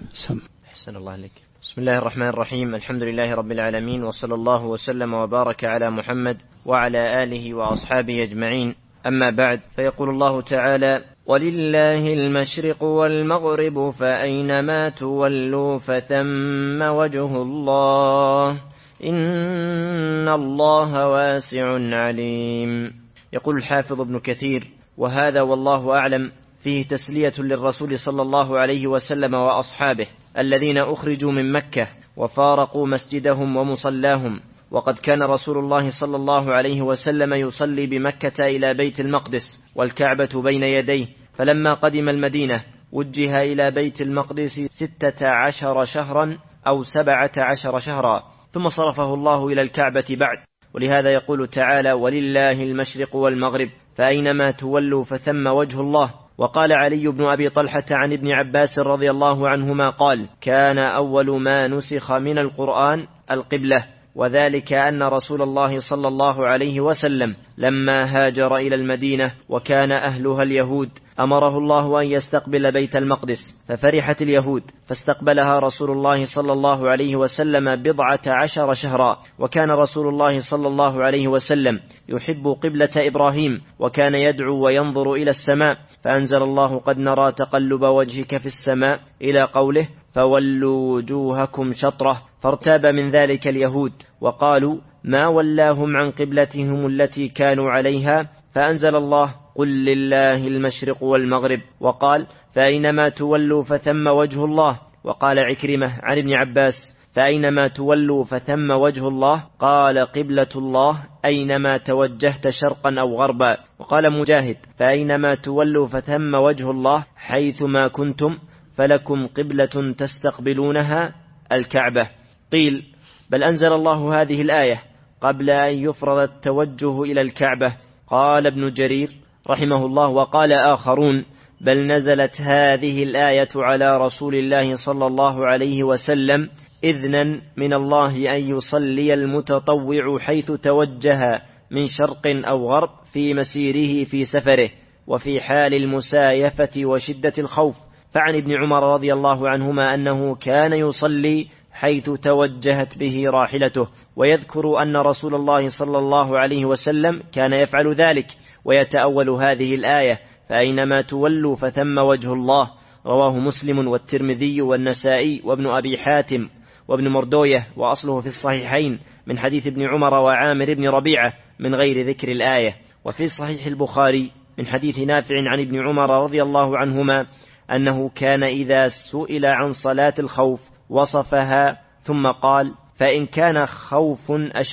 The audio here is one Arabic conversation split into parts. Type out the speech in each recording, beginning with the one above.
أحسن الله عليك. بسم الله الرحمن الرحيم. الحمد لله رب العالمين، وصلى الله وسلم وبارك على محمد وعلى آله وأصحابه أجمعين. أما بعد، فيقول الله تعالى: ولله المشرق والمغرب فأينما تولوا فثم وجه الله إن الله واسع عليم. يقول الحافظ ابن كثير: وهذا والله أعلم فيه تسلية للرسول صلى الله عليه وسلم وأصحابه الذين أخرجوا من مكة وفارقوا مسجدهم ومصلاهم، وقد كان رسول الله صلى الله عليه وسلم يصلي بمكة إلى بيت المقدس والكعبة بين يديه، فلما قدم المدينة وجه إلى بيت المقدس 16 شهرا أو 17 شهرا، ثم صرفه الله إلى الكعبة بعد. ولهذا يقول تعالى: ولله المشرق والمغرب فأينما تولوا فثم وجه الله. وقال علي بن أبي طلحة عن ابن عباس رضي الله عنهما قال: كان أول ما نسخ من القرآن القبلة، وذلك أن رسول الله صلى الله عليه وسلم لما هاجر إلى المدينة وكان أهلها اليهود أمره الله أن يستقبل بيت المقدس، ففرحت اليهود فاستقبلها رسول الله صلى الله عليه وسلم 14 شهرا. وكان رسول الله صلى الله عليه وسلم يحب قبلة إبراهيم، وكان يدعو وينظر إلى السماء، فأنزل الله: قد نرى تقلب وجهك في السماء، إلى قوله: فولوا وجوهكم شطرة. فارتاب من ذلك اليهود وقالوا: ما ولاهم عن قبلتهم التي كانوا عليها؟ فأنزل الله: قل لله المشرق والمغرب، وقال: فأينما تولوا فثم وجه الله. وقال عكرمة عن ابن عباس: فأينما تولوا فثم وجه الله، قال: قبلة الله أينما توجهت شرقا أو غربا. وقال مجاهد: فأينما تولوا فثم وجه الله حيثما كنتم فلكم قبلة تستقبلونها الكعبة. قيل: بل أنزل الله هذه الآية قبل أن يفرض التوجه إلى الكعبة. قال ابن جرير رحمه الله: وقال آخرون: بل نزلت هذه الآية على رسول الله صلى الله عليه وسلم إذنا من الله أن يصلي المتطوع حيث توجه من شرق أو غرب في مسيره في سفره وفي حال المسايفة وشدة الخوف. فعن ابن عمر رضي الله عنهما أنه كان يصلي حيث توجهت به راحلته، ويذكر أن رسول الله صلى الله عليه وسلم كان يفعل ذلك، ويتأول هذه الآية: فأينما تولوا فثم وجه الله. رواه مسلم والترمذي والنسائي وابن أبي حاتم وابن مردوية، وأصله في الصحيحين من حديث ابن عمر وعامر بن ربيعة من غير ذكر الآية. وفي صحيح البخاري من حديث نافع عن ابن عمر رضي الله عنهما أنه كان إذا سئل عن صلاة الخوف وصفها ثم قال: فإن كان خوف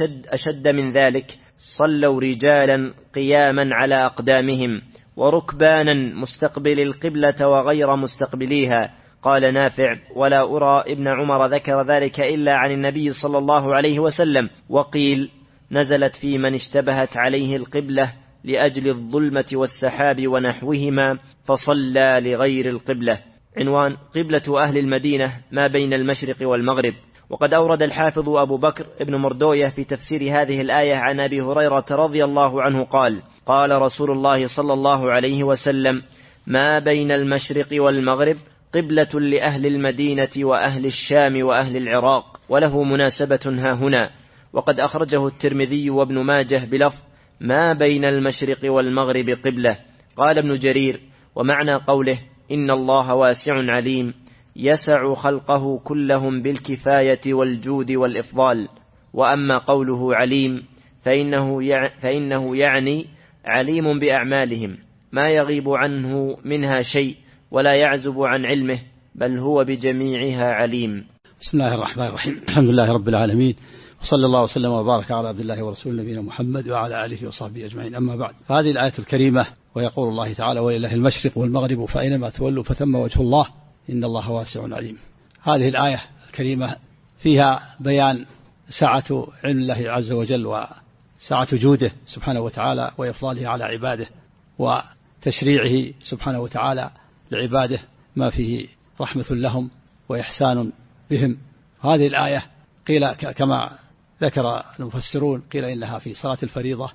أشد من ذلك صلوا رجالا قياما على أقدامهم وركبانا مستقبل القبلة وغير مستقبليها. قال نافع: ولا أرى ابن عمر ذكر ذلك إلا عن النبي صلى الله عليه وسلم. وقيل: نزلت في من اشتبهت عليه القبلة لأجل الظلمة والسحاب ونحوهما فصلى لغير القبلة. عنوان: قبلة أهل المدينة ما بين المشرق والمغرب. وقد أورد الحافظ أبو بكر ابن مردوية في تفسير هذه الآية عن أبي هريرة رضي الله عنه قال: قال رسول الله صلى الله عليه وسلم: ما بين المشرق والمغرب قبلة لأهل المدينة وأهل الشام وأهل العراق، وله مناسبة ها هنا. وقد أخرجه الترمذي وابن ماجه بلفظ: ما بين المشرق والمغرب قبلة. قال ابن جرير: ومعنى قوله إن الله واسع عليم يسع خلقه كلهم بالكفاية والجود والإفضال. وأما قوله عليم فإنه يعني عليم بأعمالهم ما يغيب عنه منها شيء ولا يعزب عن علمه، بل هو بجميعها عليم. بسم الله الرحمن الرحيم. الحمد لله رب العالمين، وصلى الله وسلم وبارك على عبد الله ورسول نبينا محمد وعلى آله وصحبه أجمعين. أما بعد، فهذه الآية الكريمة ويقول الله تعالى: ولله المشرق والمغرب فأينما تولوا فثم وجه الله إن الله واسع عليم. هذه الآية الكريمة فيها بيان سعة علم الله عز وجل وسعة جوده سبحانه وتعالى وإفضاله على عباده وتشريعه سبحانه وتعالى لعباده ما فيه رحمة لهم وإحسان بهم. هذه الآية قيل كما ذكر المفسرون قيل إنها في صلاة الفريضة،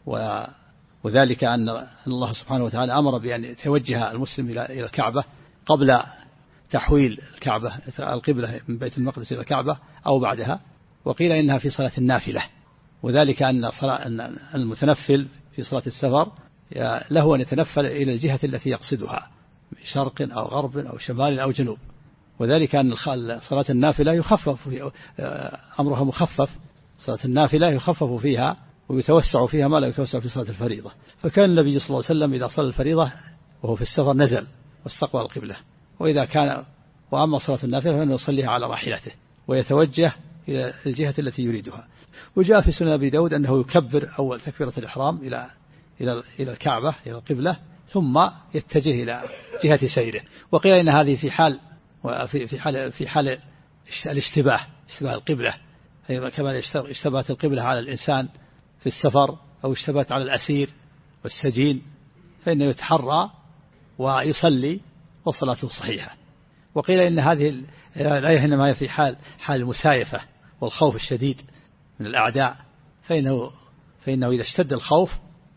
وذلك أن الله سبحانه وتعالى أمر بأن يتوجه المسلم إلى الكعبة قبل تحويل الكعبة القبلة من بيت المقدس إلى الكعبة أو بعدها، وقيل إنها في صلاة النافلة، وذلك أن المتنفل في صلاة السفر له أن يتنفل إلى الجهة التي يقصدها من شرق أو غرب أو شمال أو جنوب، وذلك أن صلاة النافلة يخفف أمرها مخفف، صلاة النافلة يخفف فيها ويتوسع فيها ما لا يتوسع في صلاة الفريضة. فكان النبي صلى الله عليه وسلم إذا صلى الفريضة وهو في السفر نزل واستقبل القبلة، وأما صلاة النافلة فإنه يصليها على راحلته ويتوجه إلى الجهة التي يريدها. وجاء في سنن أبي داود أنه يكبر أول تكبيرة الإحرام إلى الكعبة إلى القبلة، ثم يتجه إلى جهة سيره. وقيل إن هذه في حال الاشتباه القبلة، كما اشتبهت القبلة على الإنسان في السفر أو اشتبهت على الأسير والسجين، فإنه يتحرى ويصلي وصلاته صحيحة. وقيل إن هذه الآية إنما هي في حال المسايفة والخوف الشديد من الأعداء، فإنه إذا اشتد الخوف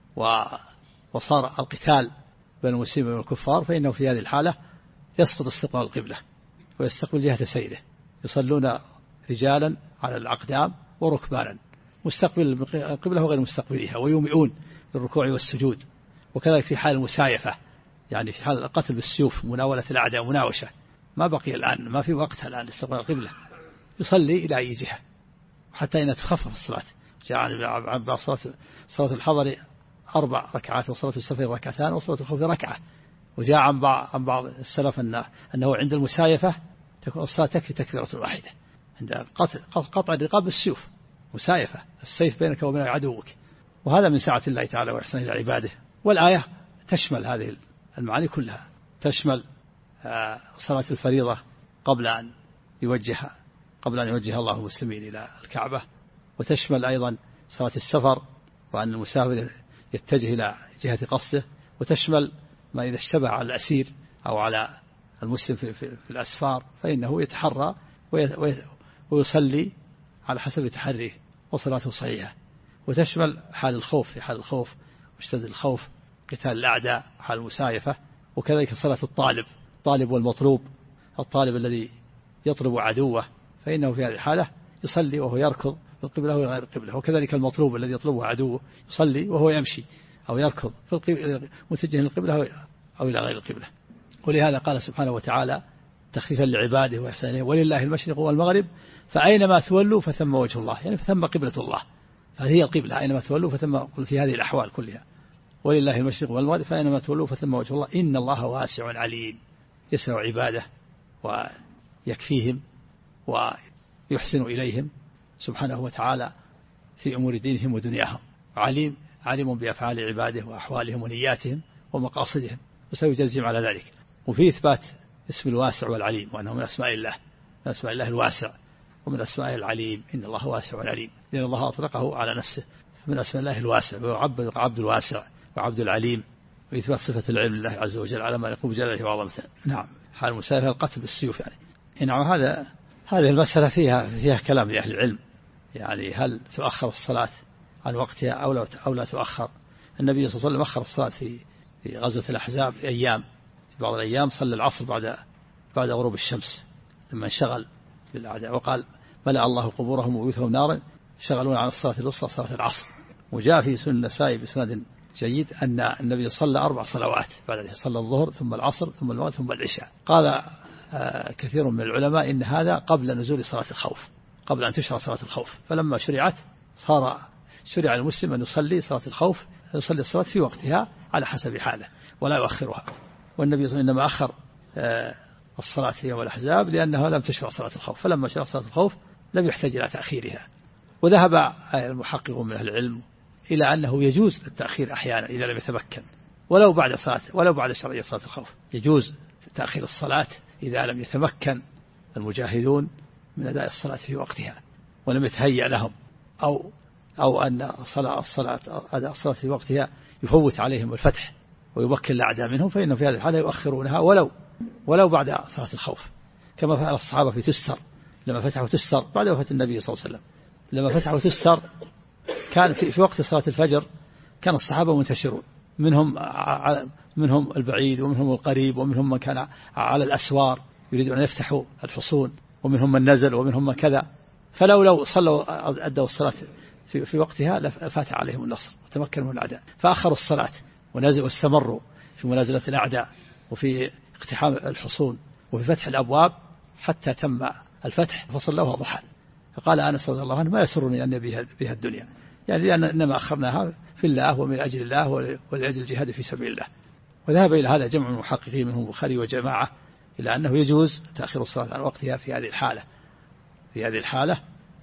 وصار القتال بين المسلمين والكفار، فإنه في هذه الحالة يسقط استقبال القبلة ويستقبل جهة سيره، يصلون رجالا على الأقدام وركبانا، مستقبل القبلة وغير مستقبلها، ويومئون للركوع والسجود. وكذلك في حال المسايفة، يعني في حال القتل بالسيوف، مناولة الأعداء مناوشة، ما بقي الآن، ما في وقت الآن لاستقبال القبلة، يصلي إلى أي جهة حتى إن تخفف الصلاة. جاء عن صلاة الحضر 4 ركعات، وصلاة السفر 2 ركعتان، وصلاة الخوف 1 ركعة. وجاء عن بعض السلف أنه عند المسايفة تكون الصلاة تكفي تكبيرة واحدة، عند قطع الرقاب بالسيوف، مسايفة السيف بينك وبين عدوك. وهذا من سعة الله تعالى وإحسانه إلى عباده. والآية تشمل هذه المعاني كلها، تشمل صلاة الفريضة قبل أن يوجه الله المسلمين إلى الكعبة، وتشمل أيضا صلاة السفر وأن المسافر يتجه إلى جهة قصده، وتشمل ما إذا اشتبه على الأسير أو على المسلم في الأسفار، فإنه يتحرى ويصلي على حسب تحريه وصلاته صحيحة. وتشمل حال الخوف، في حال الخوف واشتد الخوف، قتال الأعداء، حال المسايفة. وكذلك صلاة الطالب والمطلوب، الطالب الذي يطلب عدوه فإنه في هذه الحالة يصلي وهو يركض في القبلة وغير القبلة. وكذلك المطلوب الذي يطلبه عدوه يصلي وهو يمشي أو يركض متجه للقبلة أو إلى غير القبلة. ولهذا قال سبحانه وتعالى تخفيفا لعباده وإحسانه: ولله المشرق والمغرب فأينما تولوا فثم وجه الله، يعني فثم قبلة الله، فهذه القبلة أينما تولوا فثم، في هذه الأحوال كلها ولله المشرق والمغرب فأينما تولوا فثم وجه الله إن الله واسع عليم، يسع عباده ويكفيهم ويحسن إليهم سبحانه وتعالى في أمور دينهم ودنياهم، عليم بأفعال عباده وأحوالهم ونياتهم ومقاصدهم، وسيجزيهم على ذلك. وفي إثبات اسم الواسع والعليم، وأنه من أسماء الله الواسع، ومن أسماء العليم إن الله واسع عليم، لأن الله أطلقه على نفسه من أسماء الله الواسع، ويعبد عبد الواسع وعبد العليم، وإثبات صفة العلم لله عز وجل على ما يقوم بجلاله وعظمته. نعم، حال المسافر القتل بالسيوف يعني. نعم، هذه المسألة فيها كلام لأهل العلم، يعني هل تؤخر الصلاة عن وقتها أو لا تؤخر. النبي صلى الله عليه وسلم أخر الصلاة في غزوة الأحزاب في بعض الأيام صلى العصر بعد غروب الشمس لما انشغل بالأعداء، وقال: ملأ الله قبورهم وبيوتهم نارا شغلون عن الصلاة الوسطى صلاة العصر. وجاء في سنن النسائي بسند جيد أن النبي صلى 4 صلوات بعد صلى الظهر ثم العصر ثم المغرب ثم العشاء. قال كثير من العلماء إن هذا قبل نزول صلاة الخوف، قبل أن تشرع صلاة الخوف، فلما شرع المسلم أن يصلي صلاة الخوف، يصلي الصلاة في وقتها على حسب حاله ولا يؤخرها. والنبي صلى الله عليه وسلم إنما أخر الصلاة في يوم الأحزاب لأنها لم تشرع صلاة الخوف، فلما شرع صلاة الخوف لم يحتاج إلى تأخيرها. وذهب المحققون من أهل العلم إلى أنه يجوز التأخير أحيانا إذا لم يتمكن، ولو بعد شرعية صلاة الخوف يجوز تأخير الصلاة إذا لم يتمكن المجاهدون من أداء الصلاة في وقتها ولم يتهيأ لهم، أو أن أداء الصلاة في وقتها يفوت عليهم الفتح ويمكن الأعداء منهم، فإنه في هذه الحالة يؤخرونها ولو بعد صلاة الخوف، كما فعل الصحابة في تستر لما فتحوا تستر بعد وفاة النبي صلى الله عليه وسلم. لما فتحوا تستر كان في وقت صلاة الفجر كان الصحابة منتشرون، منهم البعيد ومنهم القريب ومنهم من كان على الأسوار، يريدون أن يفتحوا الحصون، ومنهم من نزل ومنهم من كذا، لو صلوا أدوا الصلاة في وقتها لفات عليهم النصر وتمكنوا من الأعداء، فأخروا الصلاة ونزلوا واستمروا في منازلة الأعداء وفي اقتحام الحصون وفي فتح الأبواب حتى تم الفتح، فصلوها ضحى. فقال أنس رضي الله عنه: ما يسرني أن بها الدنيا، يعني لأن إنما أخرناها في الله ومن أجل الله ولأجل الجهاد في سبيل الله. وذهب إلى هذا جمع من المحققين منهم البخاري وجماعة إلى أنه يجوز تأخير الصلاة عن وقتها في هذه الحالة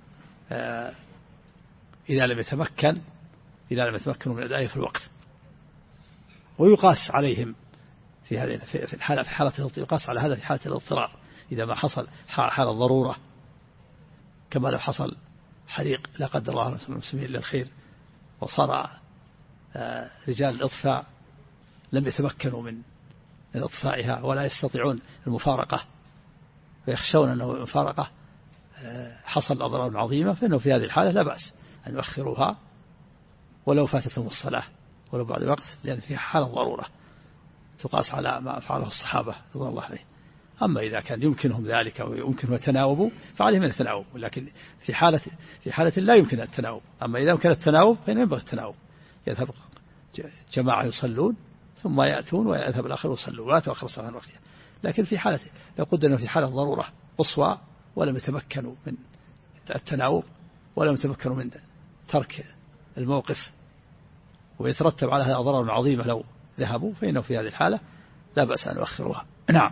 إذا لم يتمكنوا من أدائه في الوقت. ويقاس عليهم في حالة يقاس على هذا في حالة الاضطرار، إذا ما حصل حالة ضرورة، كما لو حصل حريق لا قدر الله المسلمين إلا الخير، وصار رجال الإطفاء لم يتمكنوا من إطفائها ولا يستطيعون المفارقة، ويخشون أنه المفارقة حصل أضرار عظيمة، فإنه في هذه الحالة لا بأس أن يؤخروها ولو فاتتهم الصلاة ولو بعد وقت، لأن فيها حالة ضرورة تقاس على ما فعله الصحابة رضي الله عليهم. أما إذا كان يمكنهم ذلك ويمكنهم التناوب فعليهم التناوب، ولكن في حالة لا يمكن التناوب. أما إذا يمكن التناوب فإنه ينبغي التناوب، يذهب جماعة يصلون ثم يأتون ويذهب الآخر يصلون ولا تأخر الصلاة عن وقتها. لكن في حالة لو قدرنا في حالة ضرورة قصوى ولم يتمكنوا من التناوب ولم يتمكنوا من ترك الموقف ويترتب على هذا أضرار عظيمة لو ذهبوا، فإنه في هذه الحالة لا بأس أن يؤخروها.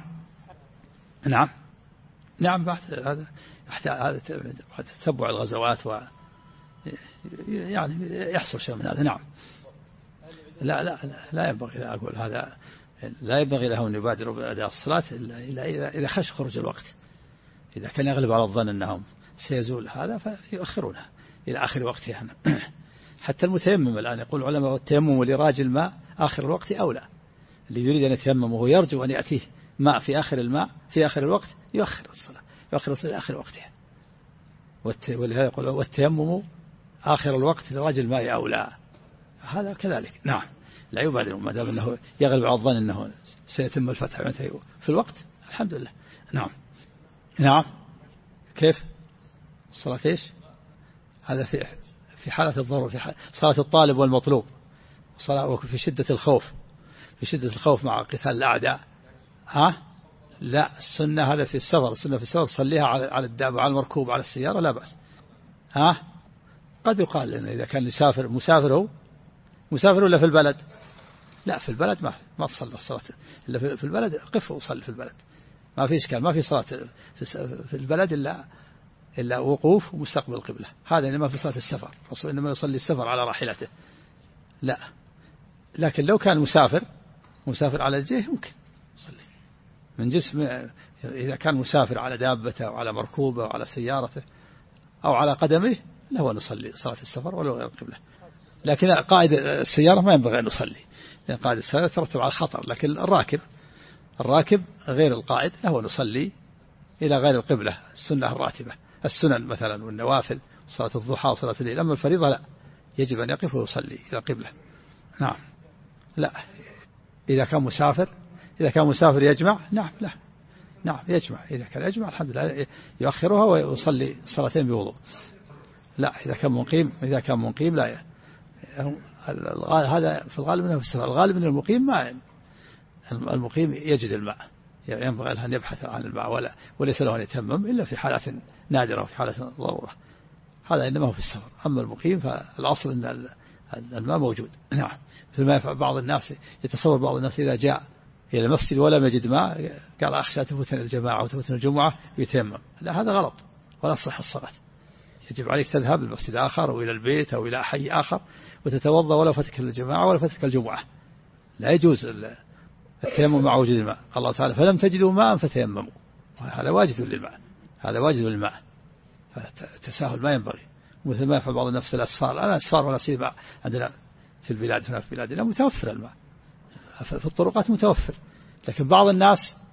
نعم بعد هذا تتبع الغزوات يعني يحصل شيء من هذا. نعم لا ينبغي أقول هذا، لا ينبغي لهم أن يبادروا بأداء الصلاة إلا إذا خش خروج الوقت. إذا كان يغلب على الظن أنهم سيزول هذا فيؤخرونها إلى آخر وقتها. حتى المتيمم الآن يقول العلماء: والتيمم لراجل الماء آخر الوقت أولى. اللي يريد أن يتيمم وهو يرجو أن يأتيه ماء في آخر الوقت يؤخر الصلاة إلى آخر وقتها. ولهذا يقول: والتيمم آخر الوقت لراجل الماء أولى. هذا كذلك. نعم لا يبادر ما دام أنه يغلب على الظن أنه سيتم الفتح في الوقت. الحمد لله. نعم كيف الصلاة إيش؟ هذا في حالة الضرورة، في صلاة الطالب والمطلوب، صلاة في شدة الخوف مع قتال الأعداء. لا، السنة هذا في السفر، صليها على الدابة، على المركوب، على السيارة لا بأس. قد يقال لأنه إذا كان مسافر ولا في البلد؟ لا، في البلد ما تصلي الصلاة إلا في البلد، قف وصلي في البلد، ما في إشكال، ما في صلاة في البلد إلا وقوف ومستقبل القبلة. هذا إنما في صلاة السفر، الرسول إنما يصلي السفر على راحلته. لا، لكن لو كان مسافر على الجيه ممكن يصلي من جسم. إذا كان مسافر على دابته أو على مركوبه أو على سيارته أو على قدمه له أن يصلي صلاة السفر ولو غير القبلة. لكن قائد السيارة ما ينبغي أن يصلي، لأن قائد السيارة يترتب على الخطر. لكن الراكب غير القائد له أن يصلي إلى غير القبلة، السنة الراتبة، السنن مثلا والنوافل، صلاة الضحى وصلاة الليل. أما الفريضة لا، يجب أن يقف ويصلي إلى القبلة. نعم لا، إذا كان مسافر يجمع. نعم يجمع، إذا كان يجمع الحمد لله يؤخرها ويصلي صلاتين بوضوء. لا، إذا كان مقيم لا. هذا في الغالب أنه في السفر، الغالب أن المقيم يجد الماء، ينبغي له أن يبحث عن الماء وليس له أن يتمم إلا في حالات نادرة وفي حالة ضرورة. هذا إنما هو في السفر. أما المقيم فالأصل أن الماء موجود. نعم، مثل ما يفعل بعض الناس، يتصور بعض الناس إذا جاء إلى المسجد ولم يجد ماء قال: أخشى تفوتني الجماعة وتفوتني الجمعة يتيمم. لا، هذا غلط ولا تصح الصلاة. يجب عليك تذهب للمسجد آخر أو إلى البيت أو إلى حي آخر وتتوضأ ولا فتك الجماعة ولا فتك الجمعة. لا يجوز التيمم مع وجود الماء. قال الله تعالى: فلم تجدوا ماء فتيمموا. هذا واجد للماء. التساهل ما ينبغي، مثل ما يفعل بعض الناس في الأسفار ولا سيما عندنا في البلاد. هنا في بلادنا متوفر الماء في الطرقات متوفر، لكن بعض الناس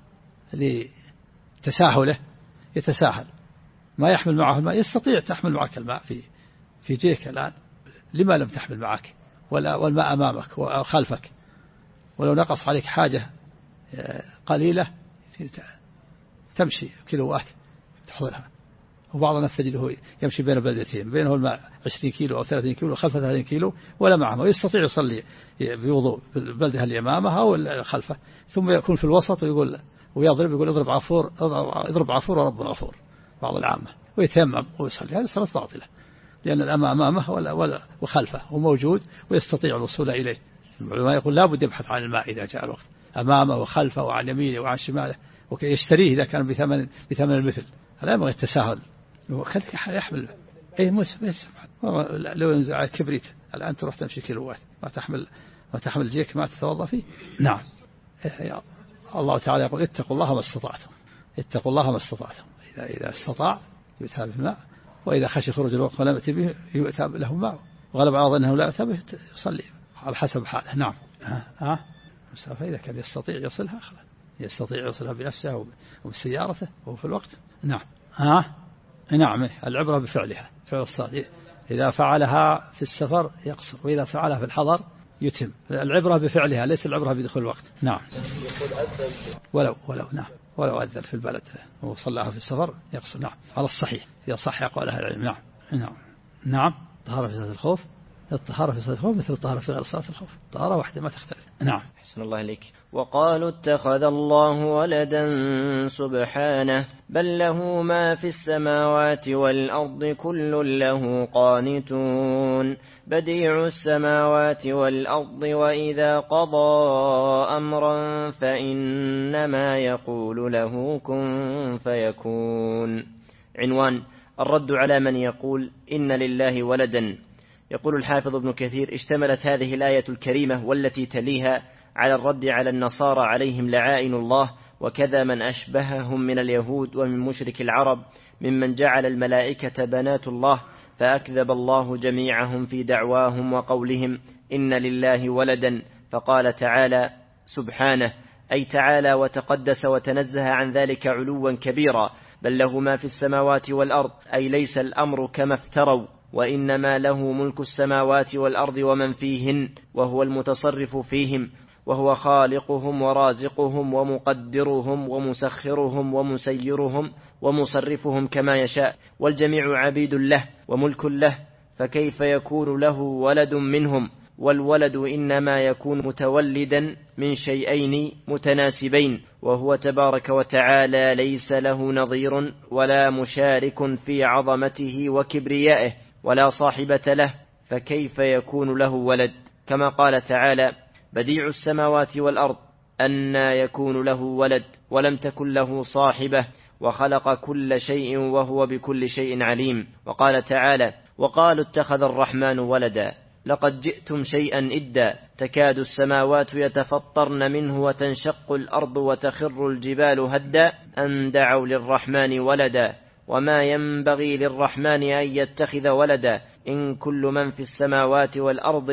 لتساهله يتساهل ما يحمل معه الماء. يستطيع تحمل معك الماء في جيك الآن، لما لم تحمل معك والماء أمامك وخلفك، ولو نقص عليك حاجة قليلة تمشي كيلوات تحضرها. وبعض الناس تجده يمشي بين بلدتين بينه الماء 20 كيلو أو 30 كيلو خلفه 30 كيلو ولا معه، ويستطيع يصلي بوضوء بالبلدة اللي أمامها أو خلفه، ثم يكون في الوسط ويقول ويضرب يقول اضرب عفور وربنا غفور بعض العامة، ويتيمم ويصلي. هذه الصلاة باطلة لأن الأمام أمامه وخلفه وموجود ويستطيع الوصول إليه. العلماء يقول لا بد يبحث عن الماء إذا جاء الوقت أمامه وخلفه وعن يمينه وعن شماله، ويشتريه إذا كان بثمن المثل. هذا ينبغي التساهل. وخلك يحمل أي لو ينزع كبريت الآن تروح تمشي كيلوات ما تحمل جيك ما تتوضأ فيه. نعم. الله تعالى يقول اتقوا الله ما استطعتم، اتقوا الله ما استطعتم. إذا استطاع يؤتى بالماء، وإذا خشي خروج الوقت ولم يأتي به يؤتى له ماء، وغلب على أنه لا يأتي به يصلي على حسب حاله. نعم. فإذا كان يستطيع يصلها خلاص، يستطيع يصلها بنفسه وبسيارته وهو في الوقت. نعم. نعم. العبرة بفعلها، فعل الصلاة إذا فعلها في السفر يقصر، وإذا فعلها في الحضر يتم. العبرة بفعلها ليس العبرة بدخول الوقت. نعم. ولو نعم ولو أذن في البلد وصلىها في السفر يقصر. نعم على الصحيح في صح أقوال أهل العلم. نعم. طهارة في صلاة الخوف، الطهارة في صلاة الخوف مثل الطهارة في غير صلاة الخوف، طهارة واحدة ما تختلف. نعم. أحسن الله إليك. وقالوا اتخذ الله ولدا سبحانه بل له ما في السماوات والأرض كل له قانتون بديع السماوات والأرض وإذا قضى أمرا فإنما يقول له كن فيكون. عنوان: الرد على من يقول إن لله ولدا. يقول الحافظ ابن كثير: اشتملت هذه الآية الكريمة والتي تليها على الرد على النصارى عليهم لعائن الله، وكذا من أشبههم من اليهود ومن مشرك العرب ممن جعل الملائكة بنات الله، فأكذب الله جميعهم في دعواهم وقولهم إن لله ولدا، فقال تعالى سبحانه، أي تعالى وتقدس وتنزه عن ذلك علوا كبيرا، بل له ما في السماوات والأرض، أي ليس الأمر كما افتروا، وإنما له ملك السماوات والأرض ومن فيهن، وهو المتصرف فيهم، وهو خالقهم ورازقهم ومقدرهم ومسخرهم ومسيرهم ومصرفهم كما يشاء، والجميع عبيد له وملك له، فكيف يكون له ولد منهم؟ والولد إنما يكون متولدا من شيئين متناسبين، وهو تبارك وتعالى ليس له نظير ولا مشارك في عظمته وكبريائه ولا صاحبة له، فكيف يكون له ولد؟ كما قال تعالى بديع السماوات والأرض أنى يكون له ولد ولم تكن له صاحبة وخلق كل شيء وهو بكل شيء عليم. وقال تعالى وقالوا اتخذ الرحمن ولدا لقد جئتم شيئا إدا تكاد السماوات يتفطرن منه وتنشق الأرض وتخر الجبال هدا أن دعوا للرحمن ولدا وما ينبغي للرحمن أن يتخذ ولدا إن كل من في السماوات والأرض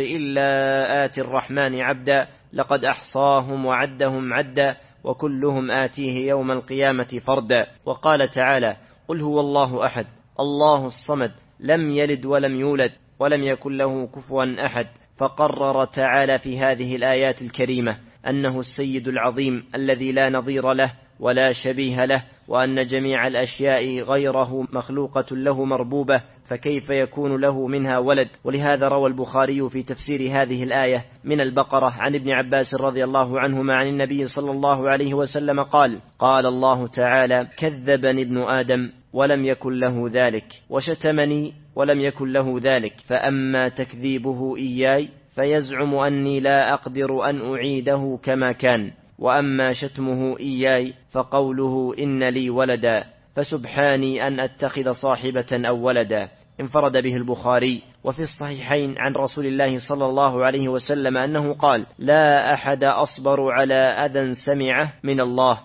إلا آتي الرحمن عبدا لقد أحصاهم وعدهم عدا وكلهم آتيه يوم القيامة فردا. وقال تعالى قل هو الله أحد الله الصمد لم يلد ولم يولد ولم يكن له كفوا أحد. فقرر تعالى في هذه الآيات الكريمة أنه السيد العظيم الذي لا نظير له ولا شبيه له، وأن جميع الأشياء غيره مخلوقة له مربوبة، فكيف يكون له منها ولد؟ ولهذا روى البخاري في تفسير هذه الآية من البقرة عن ابن عباس رضي الله عنهما عن النبي صلى الله عليه وسلم قال قال الله تعالى كذبني ابن آدم ولم يكن له ذلك وشتمني ولم يكن له ذلك، فأما تكذيبه إياي فيزعم أني لا أقدر أن أعيده كما كان، وأما شتمه إياي فقوله إن لي ولدا، فسبحاني أن أتخذ صاحبة أو ولدا. انفرد به البخاري. وفي الصحيحين عن رسول الله صلى الله عليه وسلم أنه قال لا أحد أصبر على أذى سمعه من الله.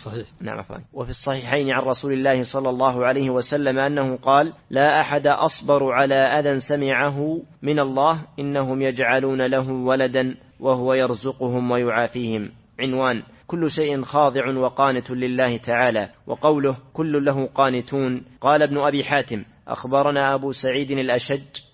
وفي الصحيحين عن رسول الله صلى الله عليه وسلم أنه قال لا أحد أصبر على أذى سمعه من الله إنهم يجعلون له ولدا وهو يرزقهم ويعافيهم. عنوان كل شيء خاضع وقانت لله تعالى. وقوله كل له قانتون، قال ابن أبي حاتم أخبرنا أبو سعيد الأشج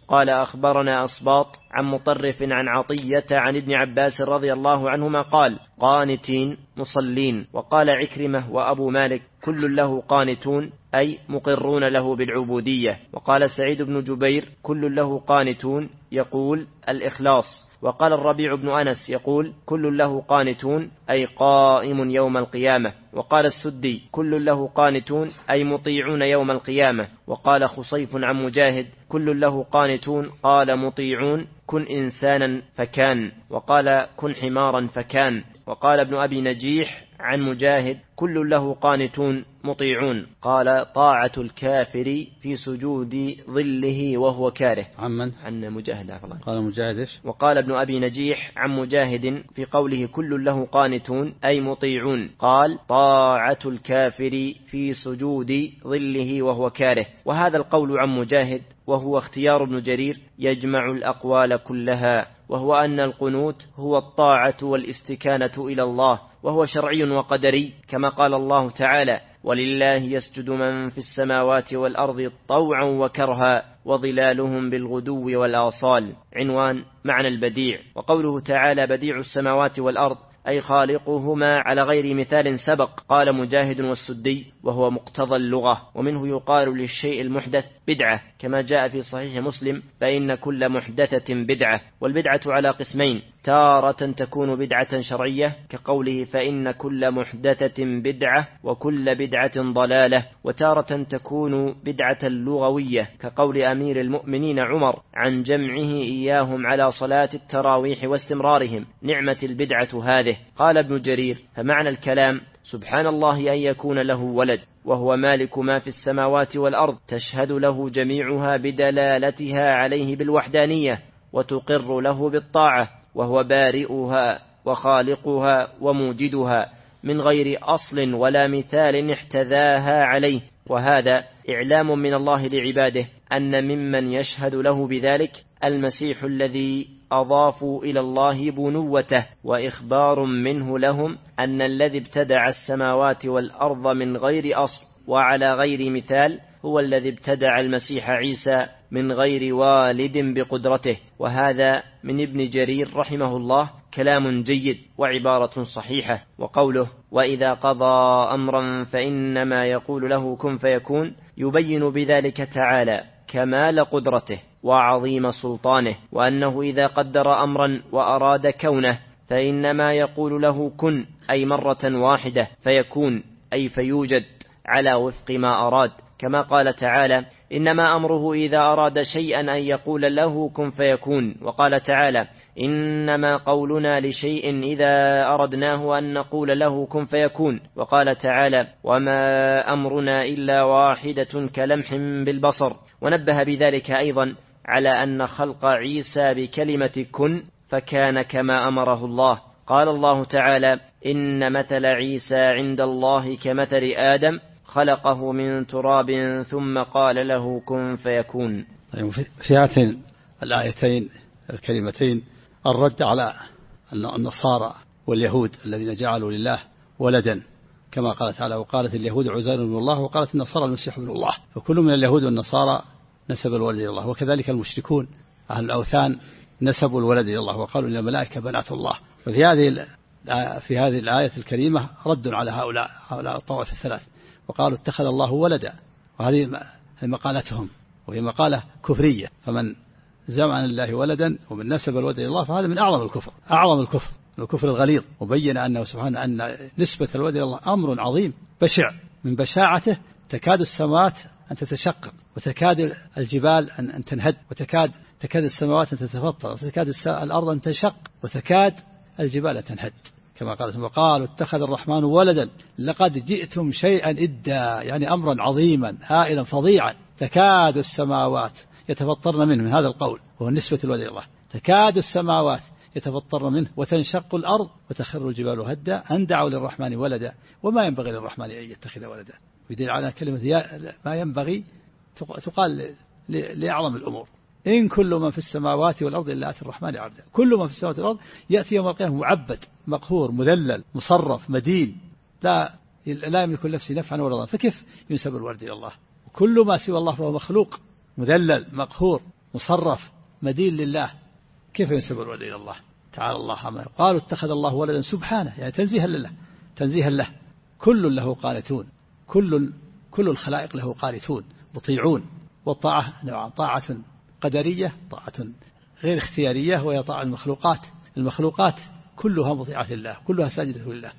قال أخبرنا أصباط عن مطرف عن عطية عن ابن عباس رضي الله عنهما قال قانتين مصلين. وقال عكرمة وأبو مالك كل له قانتون أي مقرون له بالعبودية. وقال سعيد بن جبير كل له قانتون يقول الإخلاص. وقال الربيع بن أنس يقول كل له قانتون أي قائم يوم القيامة. وقال السدي كل له قانتون أي مطيعون يوم القيامة. وقال خصيف عن مجاهد كل له قانتون قال مطيعون كن إنسانا فكان. وقال كن حمارا فكان. وقال ابن أبي نجيح عن مجاهد كل له قانتون مطيعون قال طاعة الكافر في سجود ظله وهو كاره. عن مجاهد قال مجاهد. وقال ابن أبي نجيح عن مجاهد في قوله كل له قانتون أي مطيعون قال طاعة الكافر في سجود ظله وهو كاره. وهذا القول عن مجاهد وهو اختيار ابن جرير يجمع الأقوال كلها، وهو أن القنوت هو الطاعة والاستكانة إلى الله، وهو شرعي وقدري كما قال الله تعالى ولله يسجد من في السماوات والأرض طوعا وكرها وظلالهم بالغدو والآصال. عنوان معنى البديع. وقوله تعالى بديع السماوات والأرض أي خالقهما على غير مثال سبق. قال مجاهد والسدي وهو مقتضى اللغة. ومنه يقال للشيء المحدث بدعة كما جاء في صحيح مسلم فإن كل محدثة بدعة. والبدعة على قسمين، تارة تكون بدعة شرعية كقوله فإن كل محدثة بدعة وكل بدعة ضلالة، وتارة تكون بدعة لغوية كقول أمير المؤمنين عمر عن جمعه إياهم على صلاة التراويح واستمرارهم نعمة البدعة هذه. قال ابن جرير فمعنى الكلام سبحان الله أن يكون له ولد وهو مالك ما في السماوات والأرض تشهد له جميعها بدلالتها عليه بالوحدانية وتقر له بالطاعة، وهو بارئها وخالقها وموجدها من غير أصل ولا مثال احتذاها عليه. وهذا إعلام من الله لعباده أن ممن يشهد له بذلك المسيح الذي أضافوا إلى الله بنوته، وإخبار منه لهم أن الذي ابتدع السماوات والأرض من غير أصل وعلى غير مثال هو الذي ابتدع المسيح عيسى من غير والد بقدرته. وهذا من ابن جرير رحمه الله كلام جيد وعبارة صحيحة. وقوله وإذا قضى أمرا فإنما يقول له كن فيكون يبين بذلك تعالى كمال قدرته وعظيم سلطانه، وأنه إذا قدر أمرا وأراد كونه فإنما يقول له كن أي مرة واحدة، فيكون أي فيوجد على وفق ما أراد، كما قال تعالى إنما أمره إذا أراد شيئا أن يقول له كن فيكون. وقال تعالى إنما قولنا لشيء إذا أردناه أن نقول له كن فيكون. وقال تعالى وما أمرنا إلا واحدة كلمح بالبصر. ونبه بذلك أيضا على أن خلق عيسى بكلمة كن فكان كما أمره الله. قال الله تعالى إن مثل عيسى عند الله كمثل آدم خلقه من تراب ثم قال له كن فيكون. في هاتين الآيتين الكلمتين الرد على النصارى واليهود الذين جعلوا لله ولدا كما قال تعالى وقالت اليهود عزير بن الله وقالت النصارى المسيح بن الله، فكل من اليهود والنصارى نسب الولد إلى الله، وكذلك المشركون أهل الأوثان نسبوا الولد إلى الله وقالوا إن الملائكة بنات الله. في هذه الآية الكريمة رد على هؤلاء الطوائف الثلاث، وقالوا اتخذ الله ولدا، وهذه مقالتهم وهي مقالة كفرية. فمن زعم لله ولدا ومن نسب الولد إلى الله فهذا من أعظم الكفر الغليظ. وبين أنه سبحانه أن نسبة الولد إلى الله أمر عظيم بشع، من بشاعته تكاد السماوات أن تتشقق وتكاد الجبال أن تنهد وتكاد السماوات أن تتفطر وتكاد الأرض أن تنشق وتكاد الجبال أن تنهد كما قال وقالوا اتخذ الرحمن ولدا لقد جئتم شيئا إدا، يعني أمرا عظيما هائلا فظيعا تكاد السماوات يتفطرن منه، من هذا القول وهو نسبة الولد إلى الله، تكاد السماوات يتفطرن منه وتنشق الأرض وتخر الجبال هدا أن دعوا للرحمن ولدا وما ينبغي للرحمن أن يتخذ ولدا. يدل على كلمة ما ينبغي تقال لأعظم الأمور. إن كل من في السماوات والأرض إلا آتي الرحمن عبدا، كل من في السماوات والأرض يأتي يوم القيامة معبد مقهور مذلل مصرف مدين لا يملك نفسه نفعا ولا ضرا، فكيف ينسب الولد إلى الله؟ وكل ما سوى الله فهو مخلوق مذلل مقهور مصرف مدين لله، كيف ينسب الولد إلى الله؟ تعالى الله عما قالوا اتخذ الله ولدا سبحانه، يعني تنزيها لله، تنزيها له. كل له قانتون، كل الخلائق له قانتون مطيعون. والطاعة نوعان، طاعة قدرية، طاعة غير اختيارية، وهي طاعة المخلوقات. المخلوقات كلها مطيعة لله، كلها ساجدة لله،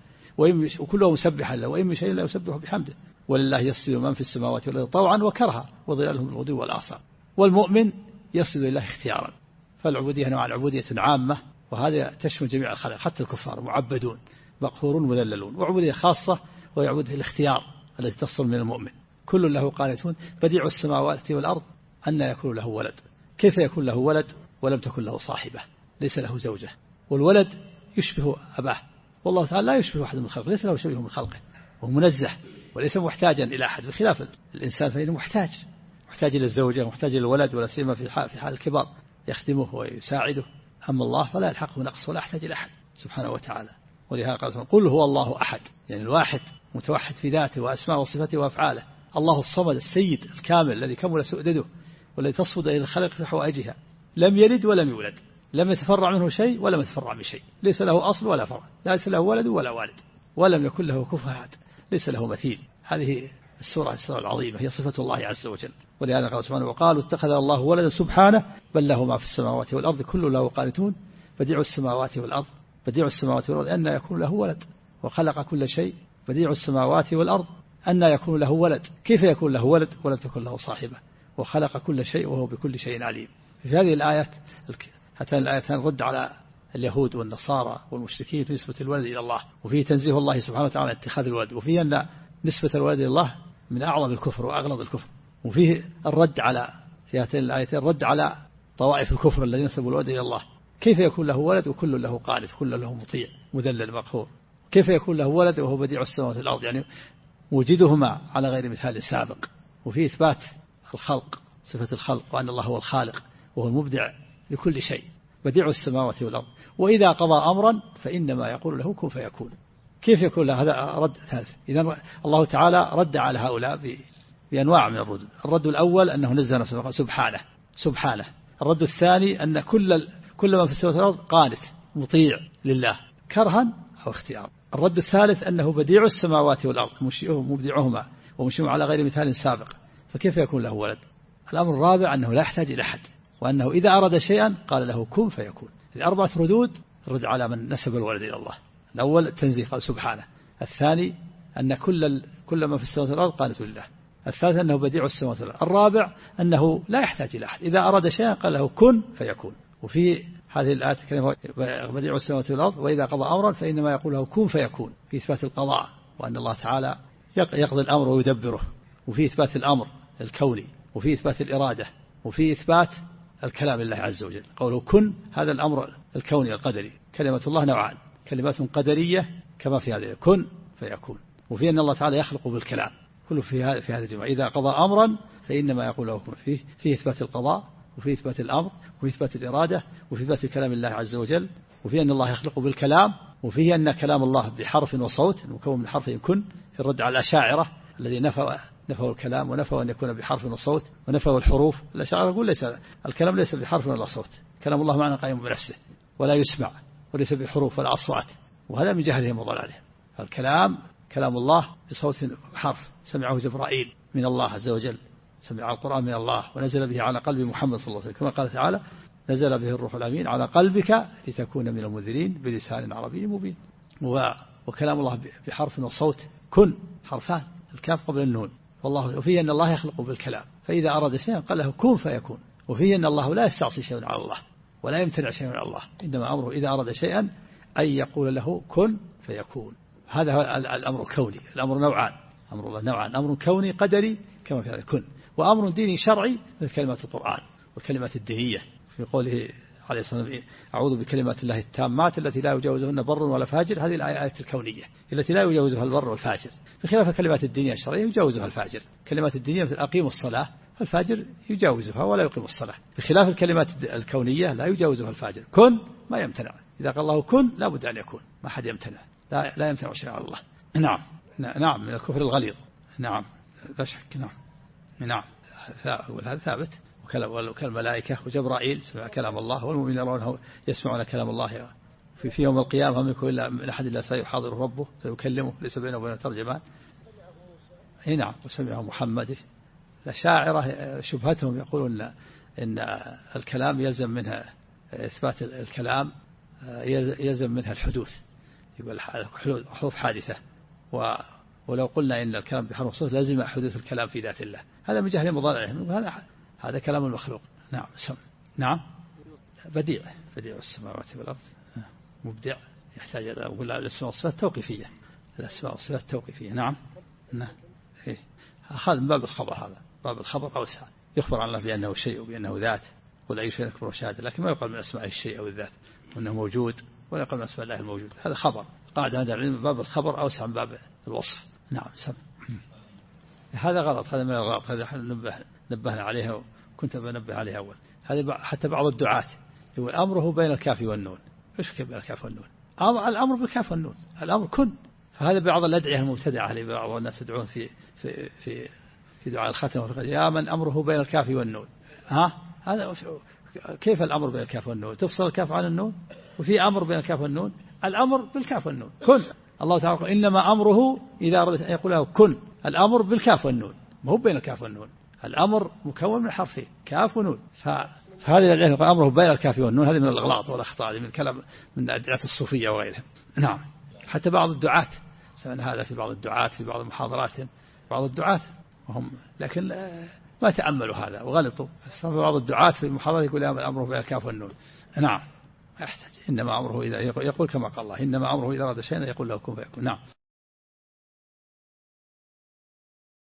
وكلها مسبحة له، وإن من شيء لا يسبح بحمده، ولله يسجد من في السماوات والأرض طوعا وكرها وظلالهم بالغدو والآصال. والمؤمن يسجد لله اختيارا. فالعبودية نوعان، عبودية عامة وهذا تشمل جميع الخلق حتى الكفار، معبدون مقهورون مذللون. وعبودية خاصة وهي عبودية الاختيار التي تصل من المؤمن. كل له قانتون بديع السماوات والأرض أن يكون له ولد. كيف يكون له ولد ولم تكن له صاحبة، ليس له زوجة؟ والولد يشبه أباه، والله تعالى لا يشبه أحد من خلقه، ليس له شبيه من خلقه، وهو منزه وليس محتاجا إلى أحد، بخلاف الإنسان فإنه محتاج إلى الزوجة، محتاج إلى الولد، ولا سيما في حال الكبار يخدمه ويساعده. أما الله فلا يلحقه نقص ولا يحتاج إلى أحد سبحانه وتعالى. ولهذا قال قل هو الله أحد، يعني الواحد متوحد في ذاته وأسماء وصفاته وأفعاله. الله الصمد السيد الكامل الذي كمل سؤدده والذي تصفد إلى الخلق في حوائجها، لم يلد ولم يولد، لم يتفرع منه شيء ولم يتفرع من شيء، ليس له أصل ولا فرع، ليس له ولد ولا والد، ولم يكن له كفوا أحد، ليس له مثيل. هذه السورة العظيمة هي صفة الله عز وجل. ولهذا قال سبحانه وقالوا اتخذ الله ولدا سبحانه بل له ما في السماوات والأرض كل له قانتون بديع السماوات والأرض. بديع السماوات والأرض أن يكون له ولد، وخلق كل شيء. بديع السماوات والأرض أن يكون له ولد، كيف يكون له ولد ولم تكن له صاحبة، وخلق كل شيء وهو بكل شيء عليم. في هذه الآيات هاتان الآيتان رد على اليهود والنصارى والمشركين في نسبة الولد إلى الله، وفيه تنزيه الله سبحانه وتعالى اتخاذ الولد، وفيه أن نسبة الولد إلى الله من أعظم الكفر وأغلظ الكفر، وفيه الرد على في هاتين الآيتين الرد على طوائف الكفر الذين نسبوا الولد إلى الله. كيف يكون له ولد وكل له قانت، كل له مطيع مذلل مقهور؟ كيف يكون له ولد وهو بديع السماوات والأرض؟ يعني وجدهما على غير مثال سابق. وفي إثبات الخلق، صفة الخلق، وأن الله هو الخالق وهو المبدع لكل شيء، بديع السماوات والأرض. وإذا قضى أمرا فإنما يقول له كن فيكون. كيف يكون له؟ هذا رد ثالث. إذن الله تعالى رد على هؤلاء بأنواع من الرد. الرد الأول أنه نزه نفسه سبحانه. الرد الثاني أن كل من في السماوات والأرض قانت مطيع لله كرها أو اختيارا. الرد الثالث أنه بديع السماوات والأرض مبدعهما ومشيهم على غير مثال سابق، فكيف يكون له ولد؟ الأمر الرابع أنه لا يحتاج إلى أحد، وأنه إذا أراد شيئا قال له كن فيكون. أربعة ردود رد على من نسب الولد إلى الله. الأول التنزيه قال سبحانه، الثاني أن كل من في السماوات والأرض قانت لله، الثالث أنه بديع السماوات والأرض، الرابع أنه لا يحتاج إلى أحد، إذا أراد شيئا قال له كن فيكون. وفي هذه الآية كلمة بديع السماوات والأرض وإذا قضى أمرا فإنما يقول له كن فيكون، في إثبات القضاء وأن الله تعالى يقضي الأمر ويدبره، وفي إثبات الأمر الكوني، وفي إثبات الإرادة، وفي إثبات الكلام لله عز وجل. قوله كن هذا الأمر الكوني القدري. كلمة الله نوعان، كلمات قدرية كما في هذه كن فيكون، وفي أن الله تعالى يخلق بالكلام، كله في هذا الجمع. إذا قضى أمرا فإنما يقول له كن. فيه إثبات القضاء، وفي إثبات الأمر، وفي إثبات الإرادة، وفي إثبات كلام الله عز وجل، وفي أن الله يخلق بالكلام، وفيه أن كلام الله بحرف وصوت مكون من حرف كن، في الرد على الأشاعرة الذي نفوا الكلام ونفوا أن يكون بحرف وصوت ونفوا الحروف. الأشاعرة يقول ليس الكلام ليس بحرف ولا صوت، كلام الله معنى قائم بنفسه ولا يسمع وليس بحروف ولا أصوات، وهذا من جهلهم وضلالهم. فالكلام كلام الله بصوت حرف سمعه جبرائيل من الله عز وجل، سمع القرآن من الله ونزل به على قلب محمد صلى الله عليه وسلم، كما قال تعالى نزل به الروح الأمين على قلبك لتكون من المنذرين بلسان عربي مبين. وكلام الله بحرف وصوت كن، حرفان الكاف قبل النون. والله وفيه أن الله يخلق بالكلام، فإذا أراد شيئا قال له كن فيكون. وفيه أن الله لا يستعصي شيئا على الله ولا يمتنع شيئا على الله، إنما أمره إذا أراد شيئا أن يقول له كن فيكون. هذا هو الأمر الكوني. الأمر نوعان، أمر الله نوعان، أمر كوني قدري كما في هذا كن، وأمر ديني شرعي مثل كلمات القرآن والكلمات الدينية في قوله عليه الصلاة والسلام أعوذ بكلمات الله التامات التي لا يجاوزهن بر ولا فاجر. هذه الآية الكونية التي لا يجاوزها البر والفاجر، بخلاف الكلمات الدينية الشرعية يجاوزها الفاجر. كلمات الدينية مثل أقيموا الصلاة الفاجر يجاوزها ولا يقيم الصلاة، بخلاف الكلمات الكونية لا يجاوزها الفاجر. كن ما يمتنع، إذا قال الله كن لا بد أن يكون، ما حد يمتنع، لا يمتنع شيء على الله. نعم من الكفر الغليظ. نعم لا شك. نعم هذا ثابت. وكالملائكة وجبرائيل سمع كلام الله، والمؤمنون يرونه يسمعون كلام الله في يوم القيامة هم يكون إلا من أحد إلا سيحاضر ربه سيكلمه ليس بينه وبين ترجمان. نعم وسمعه محمد. الأشاعرة شبهتهم يقولون إن الكلام يلزم منها إثبات الكلام يلزم منها الحدوث، يقول حروف حادثة، ولو قلنا إن الكلام بحرف صوت لازم حدوث الكلام في ذات الله، هذا من جهل مضارعهم، هذا كلام المخلوق. نعم نعم بديع السماوات والأرض، مبدع، يحتاج إلى أقول الأسماء والصفات التوقيفية، الأسماء والصفات التوقيفية. نعم هذا من باب الخبر، هذا باب الخبر أوسع، يخبر عن الله بأنه شيء وبأنه ذات، قل أي شيء أكبر شهادة، لكن ما يقال من أسماء الشيء أو الذات وأنه موجود، ولا يقال من أسماء الله الموجود، هذا خبر. قاعدة هذا العلم باب الخبر أوسع من باب الوصف. نعم هذا غلط، هذا من الغلط، هذا نبهنا عليها وكنت بنبه عليها أول. هذا حتى بعض الدعاة يقول أمره بين الكاف والنون. إيش كيف بين الكاف والنون؟ الأمر بالكاف والنون، الأمر كن. فهذا بعض الأدعية المبتدعة اللي بعض الناس يدعون في دعاء الختم يا من أمره بين الكاف والنون. هذا كيف الأمر بين الكاف والنون؟ تفصل الكاف عن النون، وفي أمر بين الكاف والنون. الأمر بالكاف والنون كن. الله تعالى يقول إنما أمره إذا أراد أن يقول له كن. الأمر بالكاف والنون، ما هو بين الكاف والنون. الأمر مكون من حرفين كاف ونون. فهذه الأدعية أمره بين الكاف والنون، هذه من الأغلاط والأخطاء، من الكلام من أدعية الصوفية وغيرها. نعم حتى بعض الدعاة سمعنا هذا في بعض الدعاة في بعض محاضراتهم، بعض الدعاة وهم لكن ما تأملوا هذا وغلطوا. بعض الدعاة في المحاضرة يقول أمره بين الكاف والنون. نعم يحتاج إنما أمره إذا يقول كما قال الله إنما أمره إذا أراد شيئا يقول له كن فيكون. نعم.